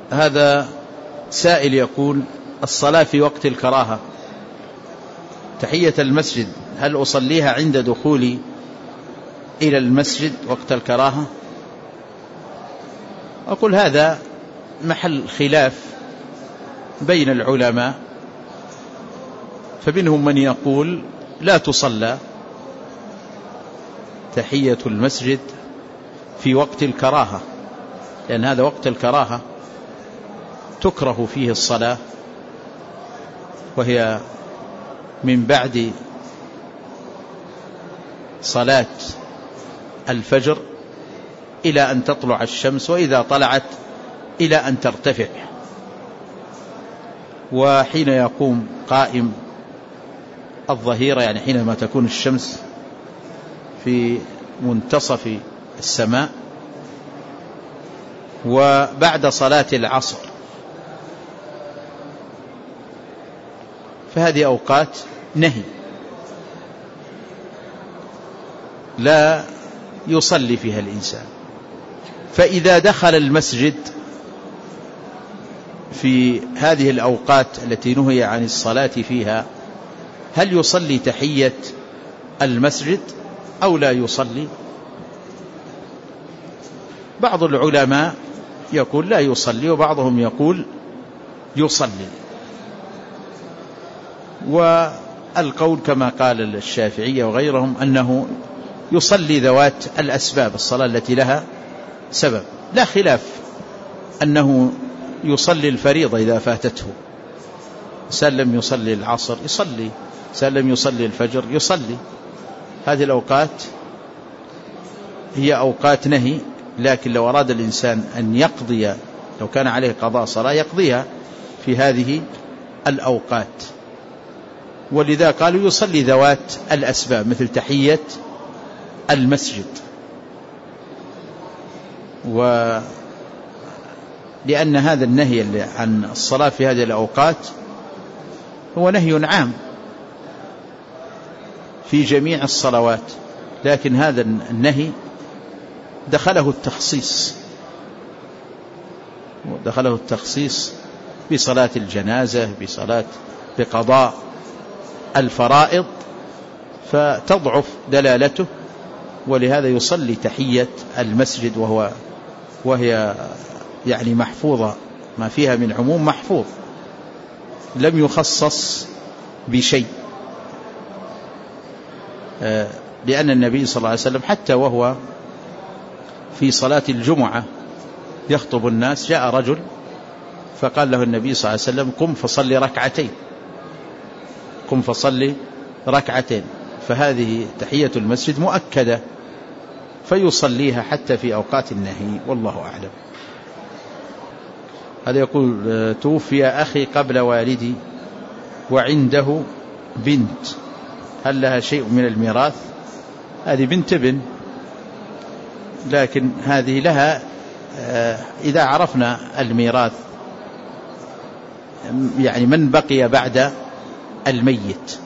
هذا سائل يقول: الصلاة في وقت الكراهة، تحية المسجد، هل أصليها عند دخولي إلى المسجد وقت الكراهة؟ أقول هذا محل خلاف بين العلماء، فمنهم من يقول لا تصلى تحية المسجد في وقت الكراهة، لأن هذا وقت الكراهة تكره فيه الصلاة، وهي من بعد صلاة الفجر إلى أن تطلع الشمس، وإذا طلعت إلى أن ترتفع، وحين يقوم قائم الظهيرة، يعني حينما تكون الشمس في منتصف السماء، وبعد صلاة العصر، فهذه أوقات نهي لا يصلي فيها الإنسان. فإذا دخل المسجد في هذه الأوقات التي نهي عن الصلاة فيها، هل يصلي تحية المسجد أو لا يصلي؟ بعض العلماء يقول لا يصلي، وبعضهم يقول يصلي، والقول كما قال الشافعية وغيرهم أنه يصلي ذوات الأسباب، الصلاة التي لها سبب. لا خلاف أنه يصلي الفريضة إذا فاتته، إنسان لم يصلي العصر يصلي، إنسان لم يصلي الفجر يصلي. هذه الأوقات هي أوقات نهي، لكن لو أراد الإنسان أن يقضي، لو كان عليه قضاء صلاة يقضيها في هذه الأوقات، ولذا قالوا يصلي ذوات الأسباب مثل تحية المسجد. ولأن هذا النهي عن الصلاة في هذه الأوقات هو نهي عام في جميع الصلوات، لكن هذا النهي دخله التخصيص بصلاة الجنازة، بقضاء الفرائض، فتضعف دلالته، ولهذا يصلي تحية المسجد، وهي يعني محفوظة، ما فيها من عموم محفوظ، لم يخصص بشيء، لأن النبي صلى الله عليه وسلم حتى وهو في صلاة الجمعة يخطب الناس، جاء رجل فقال له النبي صلى الله عليه وسلم: قم فصلي ركعتين. فهذه تحية المسجد مؤكدة، فيصليها حتى في أوقات النهي، والله أعلم. هذا يقول: توفي أخي قبل والدي وعنده بنت، هل لها شيء من الميراث؟ هذه بنت ابن، لكن هذه لها إذا عرفنا الميراث، يعني من بقي بعد الميت،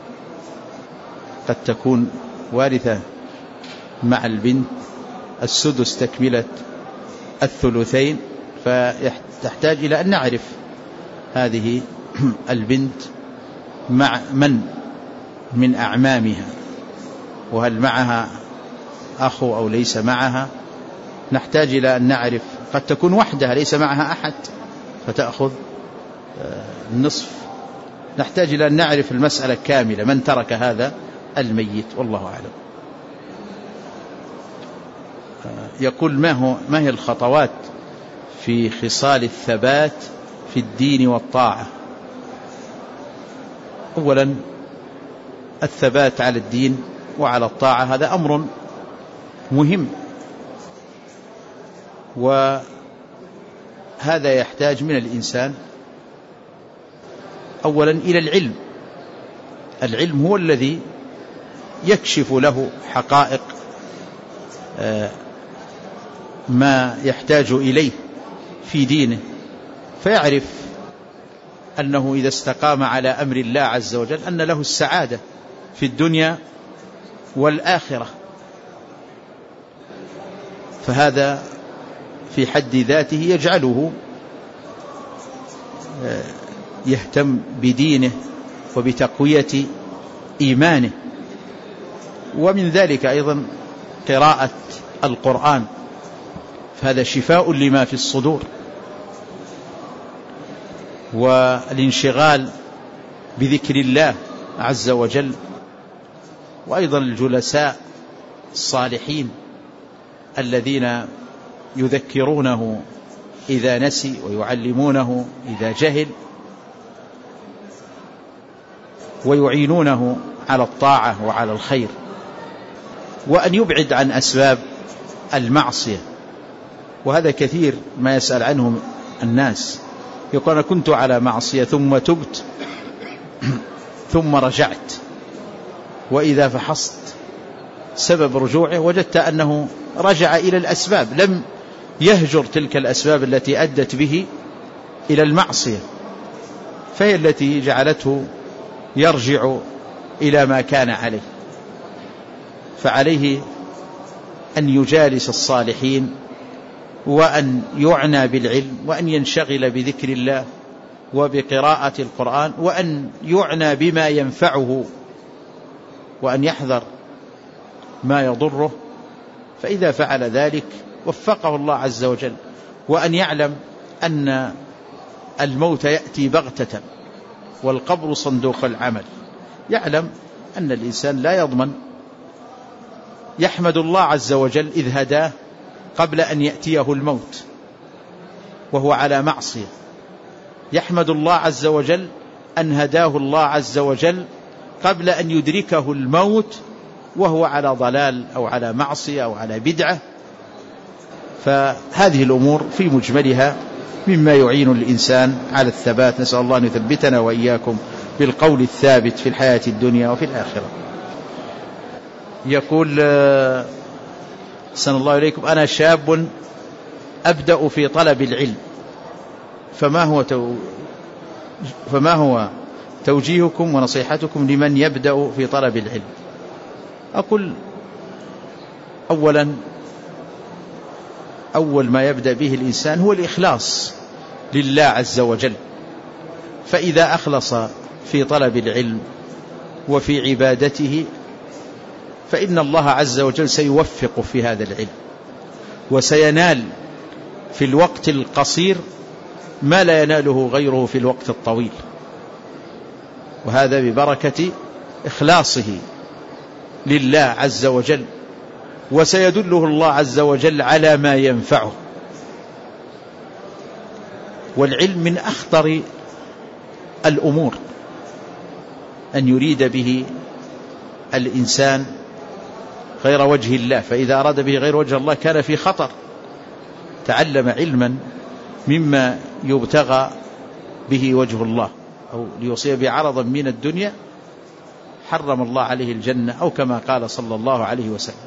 قد تكون وارثة مع البنت السدس تكملة الثلثين، فتحتاج إلى أن نعرف هذه البنت مع من أعمامها، وهل معها أخو أو ليس معها. نحتاج إلى أن نعرف، قد تكون وحدها ليس معها أحد فتأخذ النصف. نحتاج إلى أن نعرف المسألة كاملة، من ترك هذا الميت، والله أعلم. يقول: ما هي الخطوات في خصال الثبات في الدين والطاعة؟ أولا، الثبات على الدين وعلى الطاعة هذا أمر مهم، وهذا يحتاج من الإنسان أولا إلى العلم هو الذي يكشف له حقائق ما يحتاج إليه في دينه، فيعرف أنه إذا استقام على أمر الله عز وجل أن له السعادة في الدنيا والآخرة. فهذا في حد ذاته يجعله يهتم بدينه وبتقوية إيمانه. ومن ذلك أيضا قراءة القرآن، فهذا شفاء لما في الصدور، والانشغال بذكر الله عز وجل، وأيضا الجلساء الصالحين الذين يذكرونه إذا نسي ويعلمونه إذا جهل ويعينونه على الطاعة وعلى الخير. وأن يبعد عن أسباب المعصية، وهذا كثير ما يسأل عنه الناس، يقول أنا كنت على معصية ثم تبت ثم رجعت، وإذا فحصت سبب رجوعه وجدت أنه رجع إلى الأسباب، لم يهجر تلك الأسباب التي أدت به إلى المعصية، فهي التي جعلته يرجع إلى ما كان عليه. فعليه أن يجالس الصالحين، وأن يعنى بالعلم، وأن ينشغل بذكر الله وبقراءة القرآن، وأن يعنى بما ينفعه، وأن يحذر ما يضره، فإذا فعل ذلك وفقه الله عز وجل. وأن يعلم أن الموت يأتي بغتة والقبر صندوق العمل، يعلم أن الإنسان لا يضمن، يحمد الله عز وجل إذ هداه قبل أن يأتيه الموت وهو على معصية، يحمد الله عز وجل أن هداه الله عز وجل قبل أن يدركه الموت وهو على ضلال أو على معصية أو على بدعة. فهذه الأمور في مجملها مما يعين الإنسان على الثبات. نسأل الله أن يثبتنا وإياكم بالقول الثابت في الحياة الدنيا وفي الآخرة. يقول أحسن الله إليكم، أنا شاب أبدأ في طلب العلم، فما هو توجيهكم ونصيحتكم لمن يبدأ في طلب العلم؟ أقول أول ما يبدأ به الإنسان هو الإخلاص لله عز وجل، فإذا أخلص في طلب العلم وفي عبادته فإن الله عز وجل سيوفق في هذا العلم، وسينال في الوقت القصير ما لا يناله غيره في الوقت الطويل، وهذا ببركة إخلاصه لله عز وجل، وسيدله الله عز وجل على ما ينفعه. والعلم من أخطر الأمور أن يريد به الإنسان غير وجه الله، فإذا أراد به غير وجه الله كان في خطر. تعلم علما مما يبتغى به وجه الله أو ليصيب بعرضا من الدنيا حرم الله عليه الجنة، أو كما قال صلى الله عليه وسلم.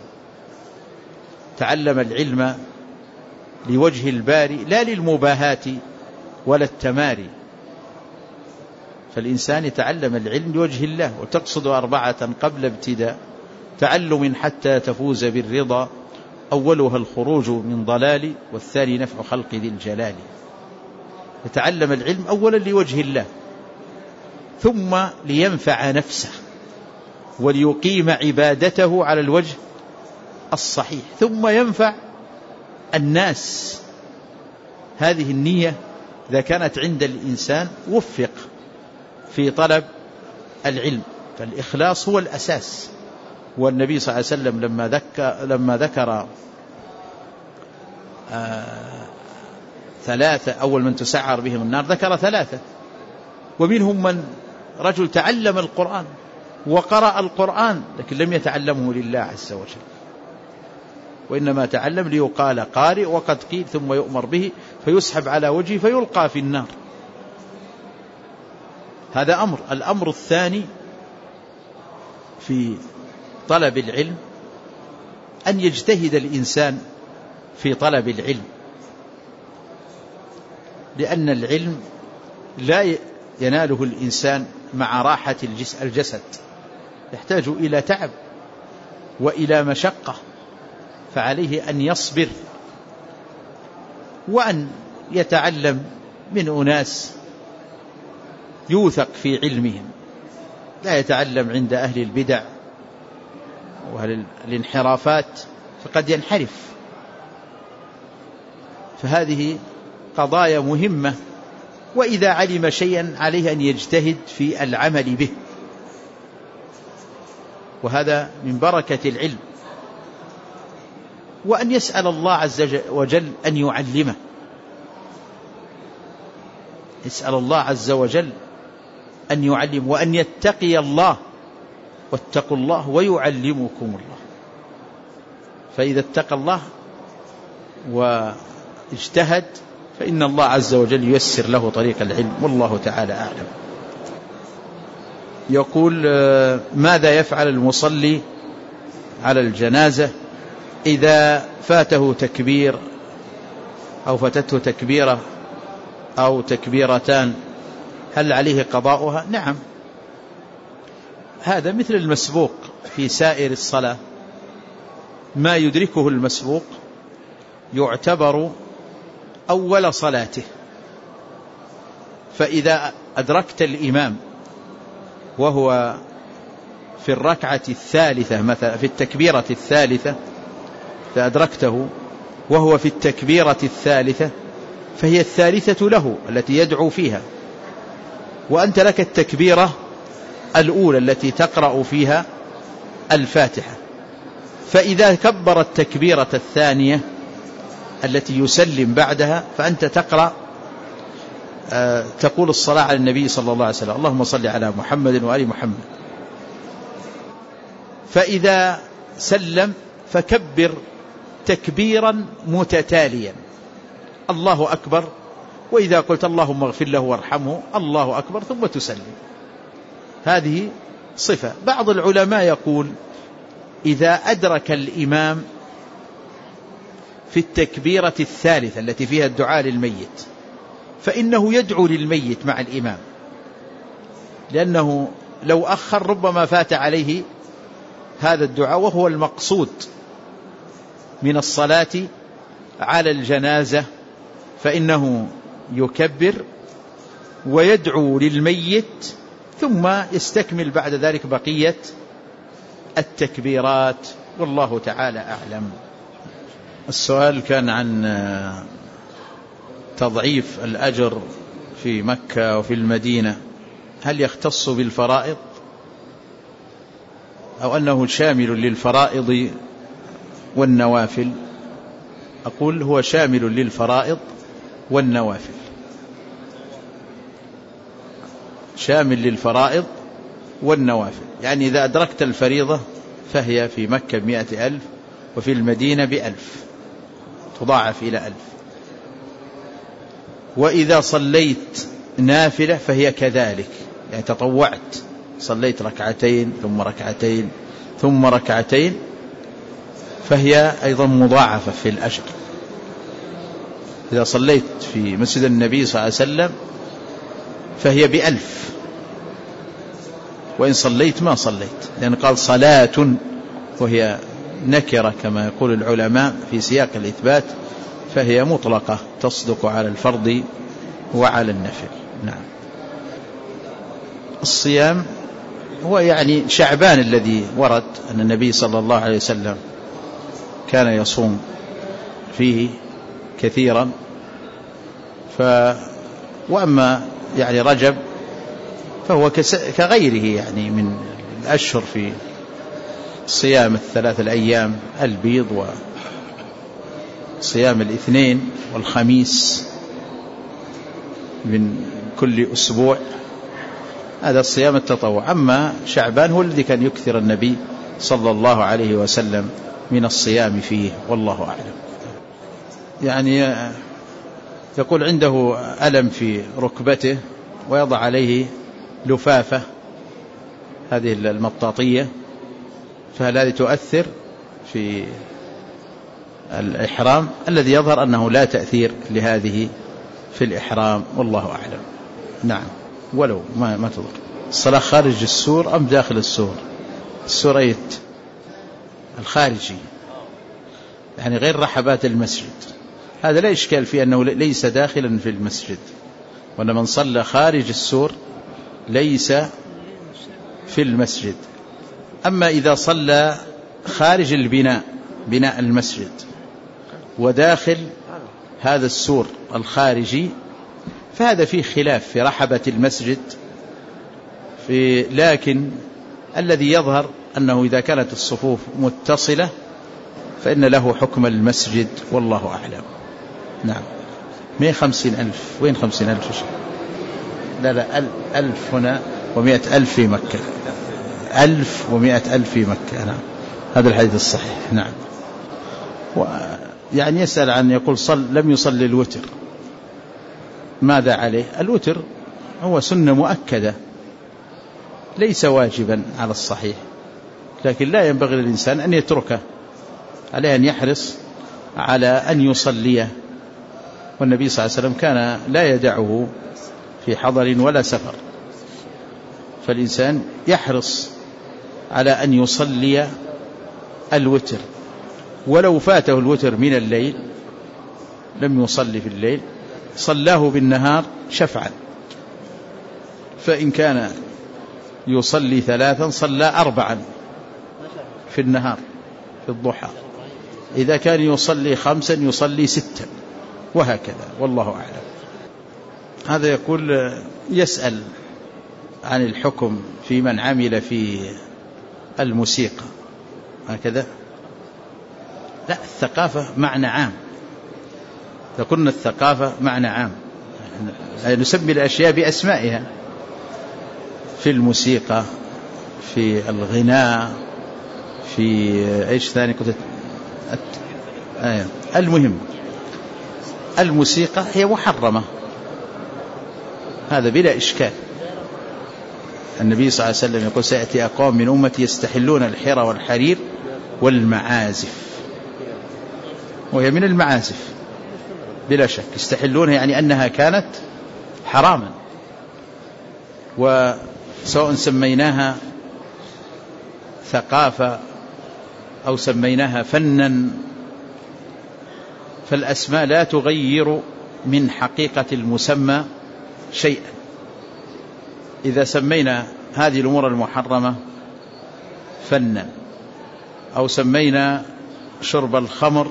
تعلم العلم لوجه الباري لا للمباهاة ولا التماري، فالإنسان يتعلم العلم لوجه الله. وتقصد 4 قبل ابتداء تعلم حتى تفوز بالرضا، أولها الخروج من ضلال، والثاني نفع خلق ذي الجلال. يتعلم العلم أولا لوجه الله، ثم لينفع نفسه وليقيم عبادته على الوجه الصحيح، ثم ينفع الناس. هذه النية إذا كانت عند الإنسان وفق في طلب العلم، فالإخلاص هو الأساس. والنبي صلى الله عليه وسلم لما ذكر 3 أول من تسعر بهم النار ذكر 3، ومنهم من رجل تعلم القرآن وقرأ القرآن لكن لم يتعلمه لله عز وجل، وإنما تعلم ليقال قارئ وقد قيل، ثم يؤمر به فيسحب على وجهه فيلقى في النار. هذا أمر. الأمر الثاني في طلب العلم أن يجتهد الإنسان في طلب العلم، لأن العلم لا يناله الإنسان مع راحة الجسد، يحتاج إلى تعب وإلى مشقة، فعليه أن يصبر وأن يتعلم من أناس يوثق في علمهم، لا يتعلم عند أهل البدع وأهل الانحرافات فقد ينحرف. فهذه قضايا مهمة، وإذا علم شيئا عليه أن يجتهد في العمل به، وهذا من بركة العلم، وأن يسأل الله عز وجل أن يعلمه، يسأل الله عز وجل أن يعلم، وأن يتقي الله، واتقوا الله ويعلمكم الله. فإذا اتقى الله واجتهد فإن الله عز وجل ييسر له طريق العلم، والله تعالى أعلم. يقول: ماذا يفعل المصلي على الجنازة إذا فاته تكبير أو فاتته تكبيرة أو تكبيرتان، هل عليه قضاؤها؟ نعم، هذا مثل المسبوق في سائر الصلاة، ما يدركه المسبوق يعتبر أول صلاته. فإذا أدركت الإمام وهو في الركعة الثالثة مثلا، في التكبيرة الثالثة، فأدركته وهو في التكبيرة الثالثة، فهي الثالثة له التي يدعو فيها، وأنت لك التكبيرة الأولى التي تقرأ فيها الفاتحة. فإذا كبر التكبيرة الثانية التي يسلم بعدها، فأنت تقرأ تقول الصلاة على النبي صلى الله عليه وسلم: اللهم صل على محمد وآل محمد. فإذا سلم فكبر تكبيرا متتاليا، الله أكبر، وإذا قلت اللهم اغفر له وارحمه، الله أكبر، ثم تسلم. هذه صفة. بعض العلماء يقول: إذا أدرك الإمام في التكبيرة الثالثة التي فيها الدعاء للميت، فإنه يدعو للميت مع الإمام، لأنه لو أخر ربما فات عليه هذا الدعاء، وهو المقصود من الصلاة على الجنازة. فإنه يكبر ويدعو للميت، ثم يستكمل بعد ذلك بقية التكبيرات، والله تعالى أعلم. السؤال كان عن تضعيف الأجر في مكة وفي المدينة، هل يختص بالفرائض أو أنه شامل للفرائض والنوافل؟ أقول: هو شامل للفرائض والنوافل، شامل للفرائض والنوافل. يعني إذا أدركت الفريضة فهي في مكة 100,000 وفي المدينة 1,000، تضاعف إلى 1000. وإذا صليت نافلة فهي كذلك، يعني تطوعت، صليت ركعتين ثم ركعتين ثم ركعتين، فهي أيضا مضاعفة في الأجر. إذا صليت في مسجد النبي صلى الله عليه وسلم فهي 1,000، وإن صليت ما صليت، لأن قال صلاة وهي نكرة كما يقول العلماء في سياق الإثبات، فهي مطلقة تصدق على الفرض وعلى النفل. نعم. الصيام هو يعني شعبان الذي ورد أن النبي صلى الله عليه وسلم كان يصوم فيه كثيرا، وأما يعني رجب فهو كغيره يعني من الأشهر في صيام الثلاث الأيام البيض وصيام الاثنين والخميس من كل أسبوع، هذا الصيام التطوع. أما شعبان هو الذي كان يكثر النبي صلى الله عليه وسلم من الصيام فيه، والله أعلم. يعني يقول عنده ألم في ركبته ويضع عليه لفافة، هذه المطاطية، فهل هذه تؤثر في الإحرام؟ الذي يظهر أنه لا تأثير لهذه في الإحرام، والله أعلم. نعم، ولو ما تضر. الصلاة خارج السور أم داخل السور؟ السورية الخارجي، يعني غير رحبات المسجد، هذا لا إشكال فيه أنه ليس داخلا في المسجد، وأن من صلى خارج السور ليس في المسجد. أما إذا صلى خارج البناء، بناء المسجد، وداخل هذا السور الخارجي، فهذا فيه خلاف في رحبة المسجد، لكن الذي يظهر أنه إذا كانت الصفوف متصلة فإن له حكم المسجد، والله أعلم. نعم. 150,000. وين 50,000؟ لا 1000 هنا و100,000 في مكة. 1000 و100,000 في مكة. نعم، هذا الحديث الصحيح. نعم. يعني يسأل عن يقول لم يصلي الوتر، ماذا عليه؟ الوتر هو سنة مؤكدة، ليس واجبا على الصحيح، لكن لا ينبغي للإنسان أن يتركه، عليه أن يحرص على أن يصليه. والنبي صلى الله عليه وسلم كان لا يدعه في حضر ولا سفر، فالإنسان يحرص على أن يصلي الوتر، ولو فاته الوتر من الليل لم يصلي في الليل، صلاه بالنهار شفعا، فإن كان يصلي 3 صلى 4 في النهار في الضحى، إذا كان يصلي 5 يصلي 6، وهكذا، والله أعلم. هذا يقول يسأل عن الحكم في من عمل في الموسيقى هكذا. لا، الثقافة معنى عام، لكن الثقافة معنى عام، نسمي الأشياء بأسمائها، في الموسيقى، في الغناء، في إيش ثاني كنت المهم الموسيقى هي محرمة، هذا بلا إشكال. النبي صلى الله عليه وسلم يقول سيأتي أقوام من أمتي يستحلون الحرى والحرير والمعازف، وهي من المعازف بلا شك، يستحلونها يعني أنها كانت حراما، وسواء سميناها ثقافة أو سميناها فنا، فالأسماء لا تغير من حقيقة المسمى شيئا. إذا سمينا هذه الأمور المحرمة فنا، أو سمينا شرب الخمر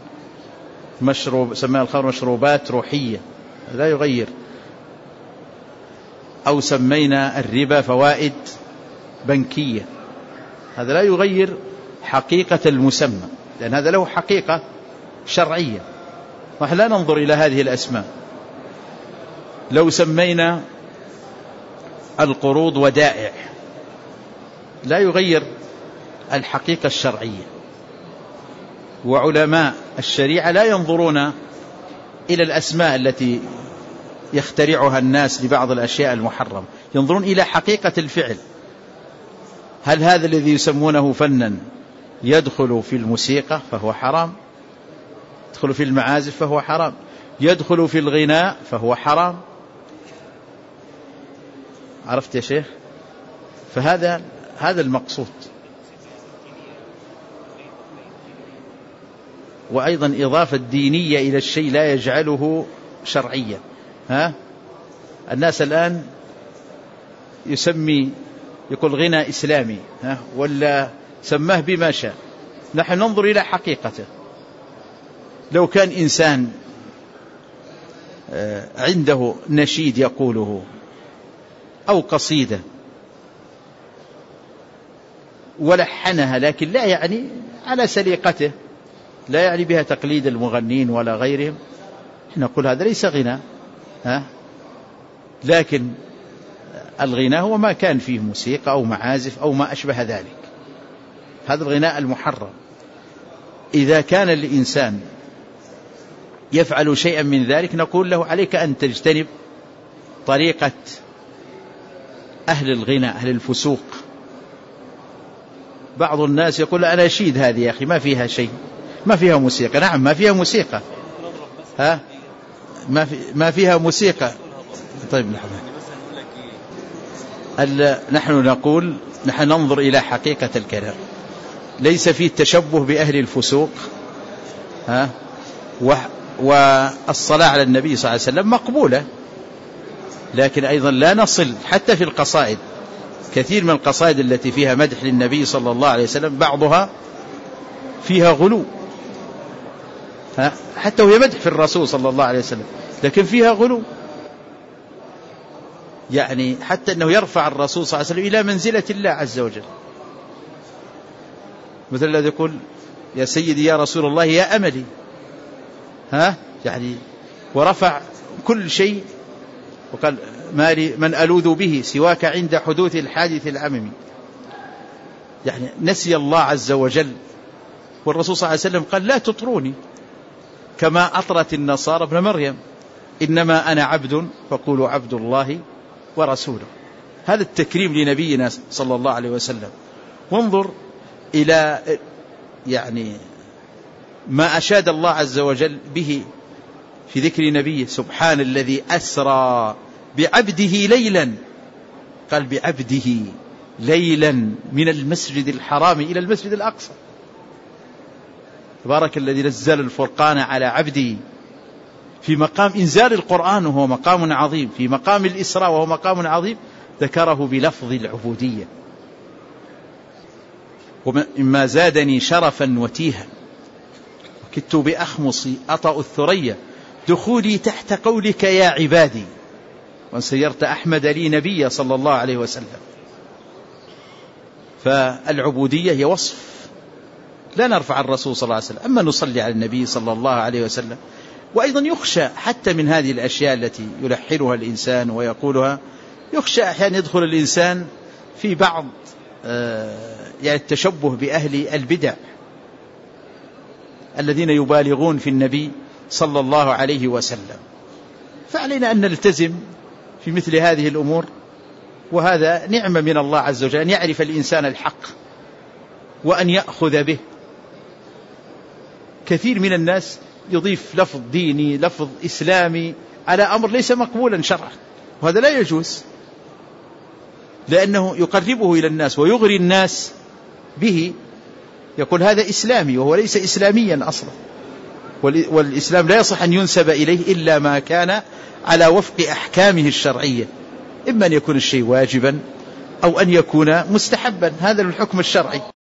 سمينا الخمر مشروبات روحية، لا يغير، أو سمينا الربا فوائد بنكية، هذا لا يغير حقيقة المسمى، لأن هذا له حقيقة شرعية، نحن لا ننظر إلى هذه الأسماء. لو سمينا القروض ودائع لا يغير الحقيقة الشرعية، وعلماء الشريعة لا ينظرون إلى الأسماء التي يخترعها الناس لبعض الأشياء المحرمة، ينظرون إلى حقيقة الفعل. هل هذا الذي يسمونه فنا يدخل في الموسيقى فهو حرام، يدخل في المعازف فهو حرام، يدخل في الغناء فهو حرام؟ عرفت يا شيخ؟ فهذا المقصود. وأيضا إضافة دينية إلى الشيء لا يجعله شرعيا. الناس الآن يقول غنى إسلامي، ولا سماه بما شاء، نحن ننظر إلى حقيقته. لو كان إنسان عنده نشيد يقوله أو قصيدة ولحنها، لكن لا يعني على سليقته، لا يعني بها تقليد المغنين ولا غيرهم، نقول هذا ليس غناء. لكن الغناء هو ما كان فيه موسيقى أو معازف أو ما أشبه ذلك، هذا الغناء المحرم. إذا كان الإنسان يفعل شيئا من ذلك نقول له عليك أن تجتنب طريقة أهل الغناء، أهل الفسوق. بعض الناس يقول أنا أشيد هذه يا أخي ما فيها شيء، ما فيها موسيقى. نعم ما فيها موسيقى، ما فيها موسيقى. طيب نحن نقول نحن ننظر إلى حقيقة الكلام، ليس فيه التشبه بأهل الفسوق. والصلاة على النبي صلى الله عليه وسلم مقبولة، لكن أيضا لا نصل حتى في القصائد. كثير من القصائد التي فيها مدح للنبي صلى الله عليه وسلم بعضها فيها غلو، حتى وهي مدح في الرسول صلى الله عليه وسلم لكن فيها غلو، يعني حتى أنه يرفع الرسول صلى الله عليه وسلم إلى منزلة الله عز وجل، مثل الذي يقول يا سيدي يا رسول الله يا أملي، يعني ورفع كل شيء وقال ما لي من ألوذ به سواك عند حدوث الحادث العممي. يعني نسي الله عز وجل، والرسول صلى الله عليه وسلم قال لا تطروني كما أطرت النصارى ابن مريم، إنما أنا عبد فقولوا عبد الله ورسوله. هذا التكريم لنبينا صلى الله عليه وسلم. وانظر إلى يعني ما أشاد الله عز وجل به في ذكر نبيه، سبحان الذي أسرى بعبده ليلا، قال بعبده ليلا من المسجد الحرام إلى المسجد الأقصى. تبارك الذي نزل الفرقان على عبده، في مقام إنزال القرآن وهو مقام عظيم، في مقام الإسراء وهو مقام عظيم، ذكره بلفظ العبودية. وما زادني شرفا وتيها وكدت بأخمصي أطأ الثريا دخولي تحت قولك يا عبادي، وسيرت أحمد لي نبي صلى الله عليه وسلم. فالعبودية هي وصف، لا نرفع الرسول صلى الله عليه وسلم، أما نصلي على النبي صلى الله عليه وسلم. وأيضا يخشى حتى من هذه الأشياء التي يلحنها الإنسان ويقولها، يخشى أحيانا يدخل الإنسان في بعض يعني التشبه بأهل البدع الذين يبالغون في النبي صلى الله عليه وسلم. فعلينا أن نلتزم في مثل هذه الأمور، وهذا نعمة من الله عز وجل أن يعرف الإنسان الحق وأن يأخذ به. كثير من الناس يضيف لفظ ديني لفظ إسلامي على أمر ليس مقبولا شرعا، وهذا لا يجوز، لأنه يقربه إلى الناس ويغري الناس به، يقول هذا إسلامي وهو ليس إسلاميا أصلا. والإسلام لا يصح أن ينسب إليه إلا ما كان على وفق أحكامه الشرعية، إما أن يكون الشيء واجبا أو أن يكون مستحبا، هذا الحكم الشرعي.